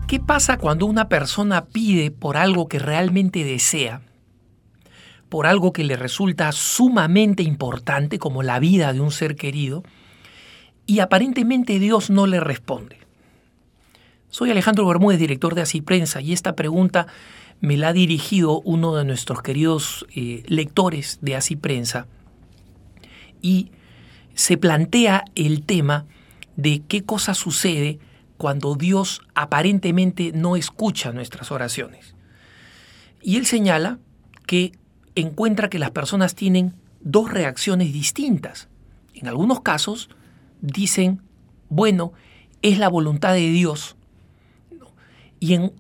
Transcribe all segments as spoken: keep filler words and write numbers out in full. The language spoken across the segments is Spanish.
¿Qué pasa cuando una persona pide por algo que realmente desea, por algo que le resulta sumamente importante, como la vida de un ser querido, y aparentemente Dios no le responde? Soy Alejandro Bermúdez, director de Así Prensa, y esta pregunta me la ha dirigido uno de nuestros queridos eh, lectores de Así Prensa, y se plantea el tema de qué cosa sucede cuando Dios aparentemente no escucha nuestras oraciones. Y él señala que encuentra que las personas tienen dos reacciones distintas. En algunos casos dicen, bueno, es la voluntad de Dios. Y en,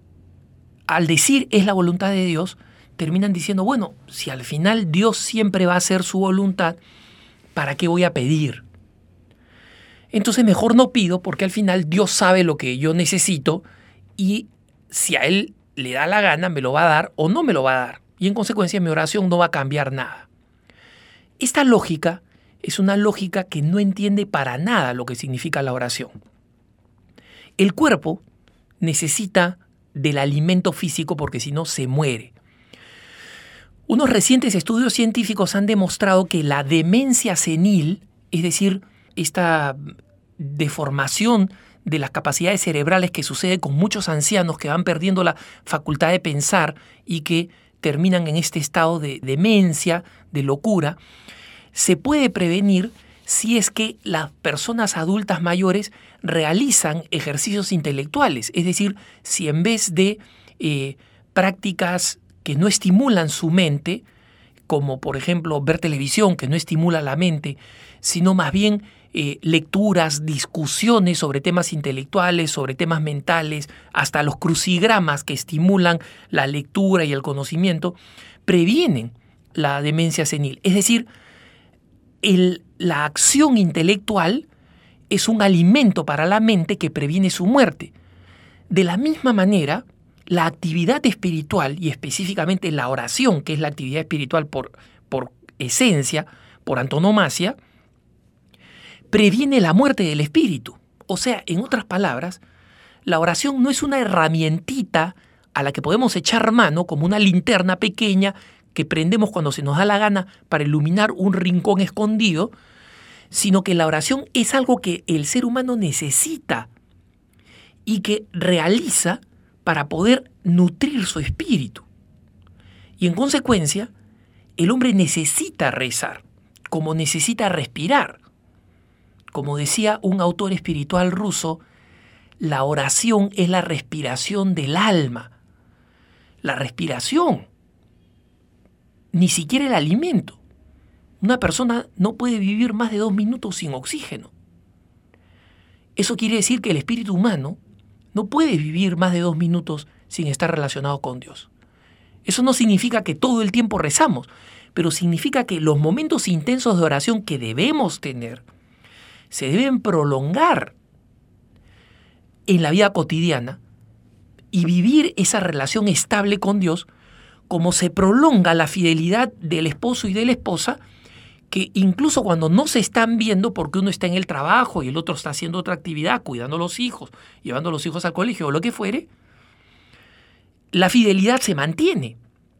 al decir es la voluntad de Dios, terminan diciendo, bueno, si al final Dios siempre va a hacer su voluntad, ¿para qué voy a pedir? Entonces mejor no pido, porque al final Dios sabe lo que yo necesito y si a Él le da la gana me lo va a dar o no me lo va a dar. Y en consecuencia mi oración no va a cambiar nada. Esta lógica es una lógica que no entiende para nada lo que significa la oración. El cuerpo necesita del alimento físico porque si no se muere. Unos recientes estudios científicos han demostrado que la demencia senil, es decir, esta deformación de las capacidades cerebrales que sucede con muchos ancianos que van perdiendo la facultad de pensar y que terminan en este estado de demencia, de locura, se puede prevenir si es que las personas adultas mayores realizan ejercicios intelectuales. Es decir, si en vez de eh, prácticas que no estimulan su mente, como por ejemplo ver televisión, que no estimula la mente, sino más bien eh, lecturas, discusiones sobre temas intelectuales, sobre temas mentales, hasta los crucigramas que estimulan la lectura y el conocimiento, previenen la demencia senil. Es decir, el, la acción intelectual es un alimento para la mente que previene su muerte. De la misma manera, la actividad espiritual, y específicamente la oración, que es la actividad espiritual por, por esencia, por antonomasia, previene la muerte del espíritu. O sea, en otras palabras, la oración no es una herramientita a la que podemos echar mano como una linterna pequeña que prendemos cuando se nos da la gana para iluminar un rincón escondido, sino que la oración es algo que el ser humano necesita y que realiza para poder nutrir su espíritu. Y en consecuencia, el hombre necesita rezar, como necesita respirar. Como decía un autor espiritual ruso, la oración es la respiración del alma. La respiración, ni siquiera el alimento. Una persona no puede vivir más de dos minutos sin oxígeno. Eso quiere decir que el espíritu humano no puede vivir más de dos minutos sin estar relacionado con Dios. Eso no significa que todo el tiempo rezamos, pero significa que los momentos intensos de oración que debemos tener se deben prolongar en la vida cotidiana y vivir esa relación estable con Dios como se prolonga la fidelidad del esposo y de la esposa, que incluso cuando no se están viendo porque uno está en el trabajo y el otro está haciendo otra actividad, cuidando a los hijos, llevando a los hijos al colegio o lo que fuere, la fidelidad se mantiene.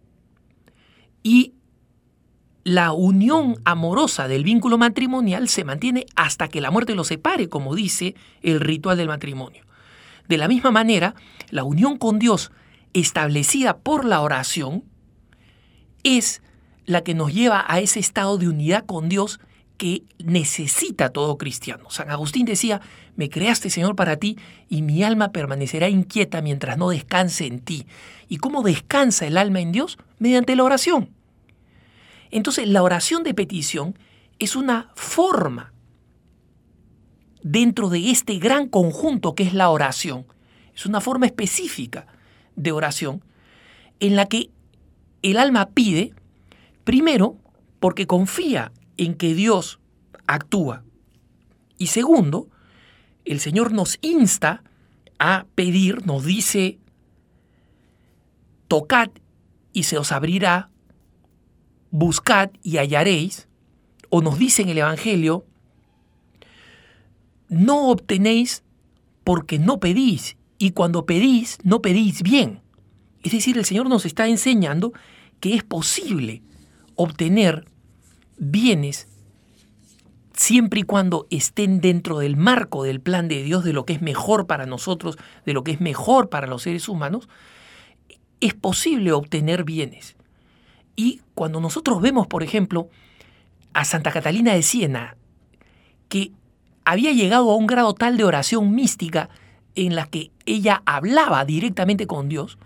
Y la unión amorosa del vínculo matrimonial se mantiene hasta que la muerte los separe, como dice el ritual del matrimonio. De la misma manera, la unión con Dios establecida por la oración es la que nos lleva a ese estado de unidad con Dios que necesita todo cristiano. San Agustín decía, me creaste, Señor, para ti, y mi alma permanecerá inquieta mientras no descanse en ti. ¿Y cómo descansa el alma en Dios? Mediante la oración. Entonces, la oración de petición es una forma dentro de este gran conjunto que es la oración. Es una forma específica de oración en la que el alma pide, primero, porque confía en que Dios actúa. Y segundo, el Señor nos insta a pedir, nos dice, tocad y se os abrirá, buscad y hallaréis, o nos dice en el Evangelio, no obtenéis porque no pedís Y cuando pedís, no pedís bien. Es decir, el Señor nos está enseñando que es posible obtener bienes siempre y cuando estén dentro del marco del plan de Dios, de lo que es mejor para nosotros, de lo que es mejor para los seres humanos. Es posible obtener bienes. Y cuando nosotros vemos, por ejemplo, a Santa Catalina de Siena, que había llegado a un grado tal de oración mística en la que ella hablaba directamente con Dios,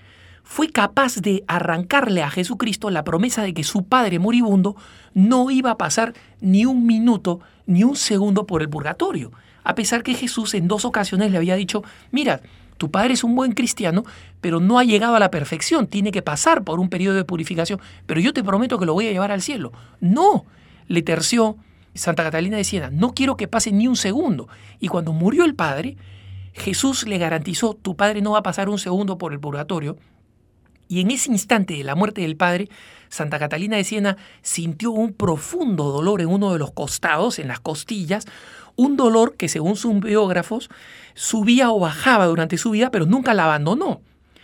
fue capaz de arrancarle a Jesucristo la promesa de que su padre moribundo no iba a pasar ni un minuto ni un segundo por el purgatorio, a pesar que Jesús en dos ocasiones le había dicho: mira, tu padre es un buen cristiano, pero no ha llegado a la perfección, tiene que pasar por un periodo de purificación, pero yo te prometo que lo voy a llevar al cielo. No, le terció Santa Catalina de Siena, no quiero que pase ni un segundo. Y cuando murió el padre, Jesús le garantizó: tu padre no va a pasar un segundo por el purgatorio. Y en ese instante de la muerte del padre, Santa Catalina de Siena sintió un profundo dolor en uno de los costados, en las costillas, un dolor que, según sus biógrafos, subía o bajaba durante su vida, pero nunca la abandonó.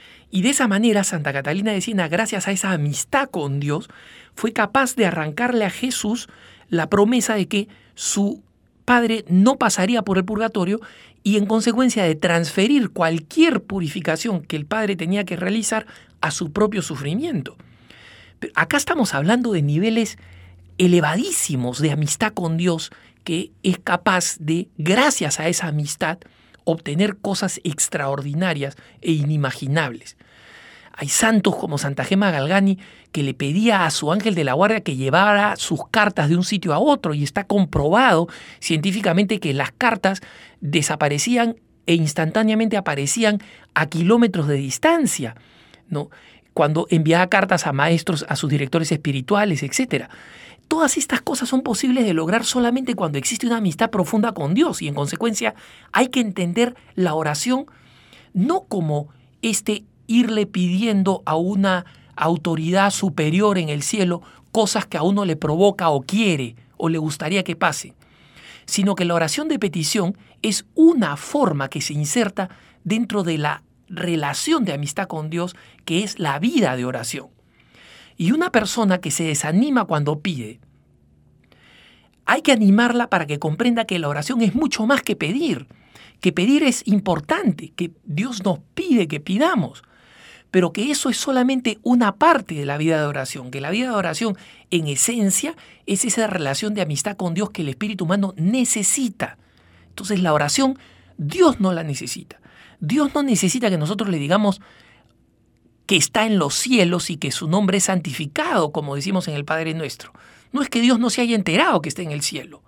Y de esa manera, Santa Catalina de Siena, gracias a esa amistad con Dios, fue capaz de arrancarle a Jesús la promesa de que su padre no pasaría por el purgatorio y, en consecuencia, de transferir cualquier purificación que el padre tenía que realizar a su propio sufrimiento. Pero acá estamos hablando de niveles elevadísimos de amistad con Dios, que es capaz de, gracias a esa amistad, obtener cosas extraordinarias e inimaginables. Hay santos como Santa Gema Galgani que le pedía a su ángel de la guarda que llevara sus cartas de un sitio a otro, y está comprobado científicamente que las cartas desaparecían e instantáneamente aparecían a kilómetros de distancia, ¿no? Cuando enviaba cartas a maestros, a sus directores espirituales, etcétera. Todas estas cosas son posibles de lograr solamente cuando existe una amistad profunda con Dios, y en consecuencia hay que entender la oración no como este irle pidiendo a una autoridad superior en el cielo cosas que a uno le provoca o quiere o le gustaría que pase, sino que la oración de petición es una forma que se inserta dentro de la relación de amistad con Dios, que es la vida de oración. Y una persona que se desanima cuando pide, hay que animarla para que comprenda que la oración es mucho más que pedir, que pedir es importante, que Dios nos pide que pidamos, pero que eso es solamente una parte de la vida de oración, que la vida de oración en esencia es esa relación de amistad con Dios que el espíritu humano necesita. Entonces la oración, Dios no la necesita. Dios no necesita que nosotros le digamos que está en los cielos y que su nombre es santificado, como decimos en el Padre Nuestro. No es que Dios no se haya enterado que está en el cielo.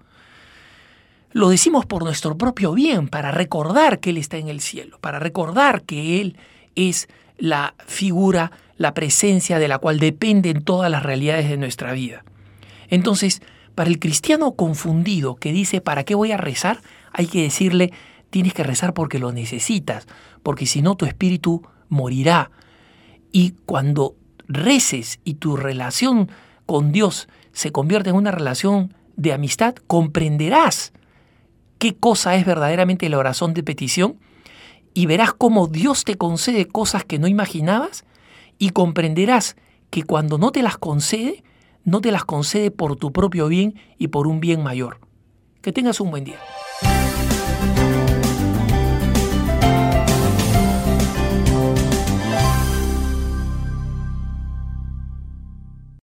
Lo decimos por nuestro propio bien, para recordar que Él está en el cielo, para recordar que Él es la figura, la presencia de la cual dependen todas las realidades de nuestra vida. Entonces, para el cristiano confundido que dice ¿para qué voy a rezar?, hay que decirle: tienes que rezar porque lo necesitas, porque si no tu espíritu morirá. Y cuando reces y tu relación con Dios se convierte en una relación de amistad, comprenderás qué cosa es verdaderamente la oración de petición, y verás cómo Dios te concede cosas que no imaginabas, y comprenderás que cuando no te las concede, no te las concede por tu propio bien y por un bien mayor. Que tengas un buen día.